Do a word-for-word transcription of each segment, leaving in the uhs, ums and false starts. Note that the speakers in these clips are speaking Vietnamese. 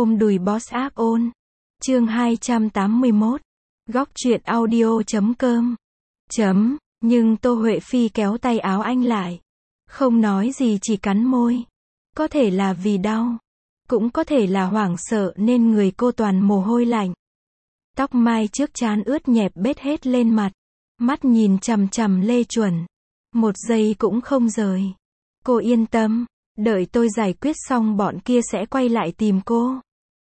ôm đùi boss ác ôn. Chương hai trăm tám mươi mốt. Góc truyện audio chấm com. Chấm, nhưng Tô Huệ Phi kéo tay áo anh lại. Không nói gì, chỉ cắn môi. Có thể là vì đau. Cũng có thể là hoảng sợ nên người cô toàn mồ hôi lạnh. Tóc mai trước trán ướt nhẹp bết hết lên mặt. Mắt nhìn chằm chằm Lê Chuẩn. Một giây cũng không rời. Cô yên tâm, đợi tôi giải quyết xong bọn kia sẽ quay lại tìm cô.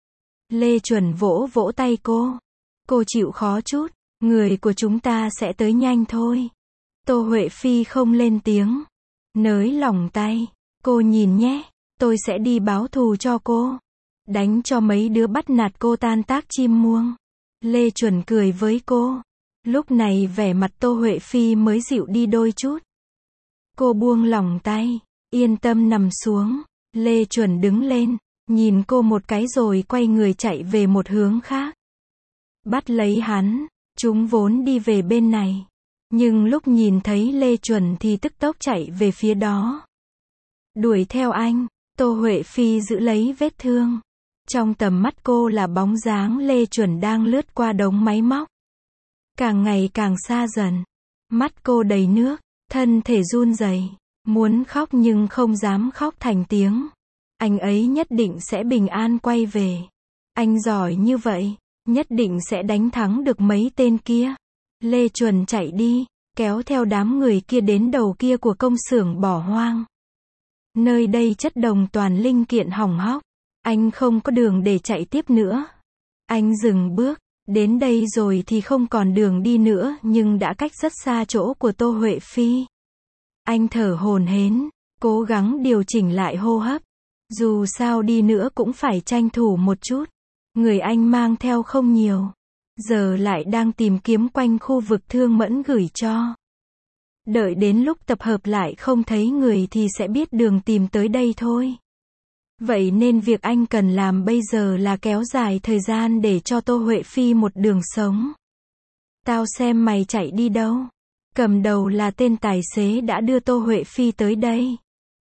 Lê Chuẩn vỗ vỗ tay cô. Cô chịu khó chút, người của chúng ta sẽ tới nhanh thôi. Tô Huệ Phi không lên tiếng. Nới lỏng tay. Cô nhìn nhé, tôi sẽ đi báo thù cho cô. Đánh cho mấy đứa bắt nạt cô tan tác chim muông. Lê Chuẩn cười với cô. Lúc này vẻ mặt Tô Huệ Phi mới dịu đi đôi chút. Cô buông lỏng tay, yên tâm nằm xuống. Lê Chuẩn đứng lên, nhìn cô một cái rồi quay người chạy về một hướng khác. Bắt lấy hắn, chúng vốn đi về bên này. Nhưng lúc nhìn thấy Lê Chuẩn thì tức tốc chạy về phía đó. Đuổi theo anh, Tô Huệ Phi giữ lấy vết thương. Trong tầm mắt cô là bóng dáng Lê Chuẩn đang lướt qua đống máy móc. Càng ngày càng xa dần. Mắt cô đầy nước, thân thể run rẩy, muốn khóc nhưng không dám khóc thành tiếng. Anh ấy nhất định sẽ bình an quay về. Anh giỏi như vậy, nhất định sẽ đánh thắng được mấy tên kia. Lê Chuẩn chạy đi, kéo theo đám người kia đến đầu kia của công xưởng bỏ hoang. Nơi đây chất đồng toàn linh kiện hỏng hóc. Anh không có đường để chạy tiếp nữa. Anh dừng bước. Đến đây rồi thì không còn đường đi nữa, nhưng đã cách rất xa chỗ của Tô Huệ Phi. Anh thở hổn hển, cố gắng điều chỉnh lại hô hấp. Dù sao đi nữa cũng phải tranh thủ một chút. Người anh mang theo không nhiều. Giờ lại đang tìm kiếm quanh khu vực Thương Mẫn gửi cho. Đợi đến lúc tập hợp lại không thấy người thì sẽ biết đường tìm tới đây thôi. Vậy nên việc anh cần làm bây giờ là kéo dài thời gian để cho Tô Huệ Phi một đường sống. Tao xem mày chạy đi đâu. Cầm đầu là tên tài xế đã đưa Tô Huệ Phi tới đây.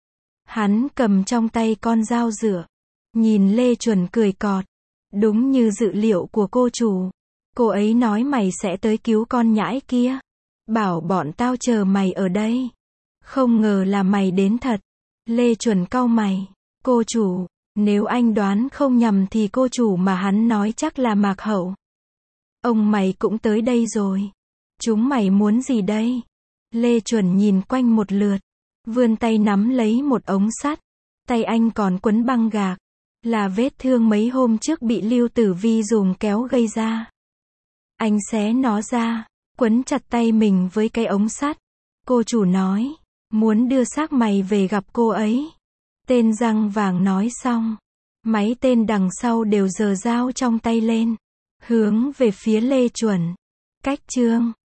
Hắn cầm trong tay con dao rửa. Nhìn Lê Chuẩn cười cọt. Đúng như dự liệu của cô chủ. Cô ấy nói mày sẽ tới cứu con nhãi kia. Bảo bọn tao chờ mày ở đây. Không ngờ là mày đến thật. Lê Chuẩn cau mày. Cô chủ, nếu anh đoán không nhầm thì cô chủ mà hắn nói chắc là Mạc Hậu. Ông mày cũng tới đây rồi. Chúng mày muốn gì đây? Lê Chuẩn nhìn quanh một lượt. Vươn tay nắm lấy một ống sắt. Tay anh còn quấn băng gạc. Là vết thương mấy hôm trước bị Lưu Tử Vi dùng kéo gây ra. Anh xé nó ra, quấn chặt tay mình với cái ống sắt. Cô chủ nói, muốn đưa xác mày về gặp cô ấy. Tên răng vàng nói xong. Máy tên đằng sau đều giơ dao trong tay lên. Hướng về phía Lê Chuẩn. Cách chương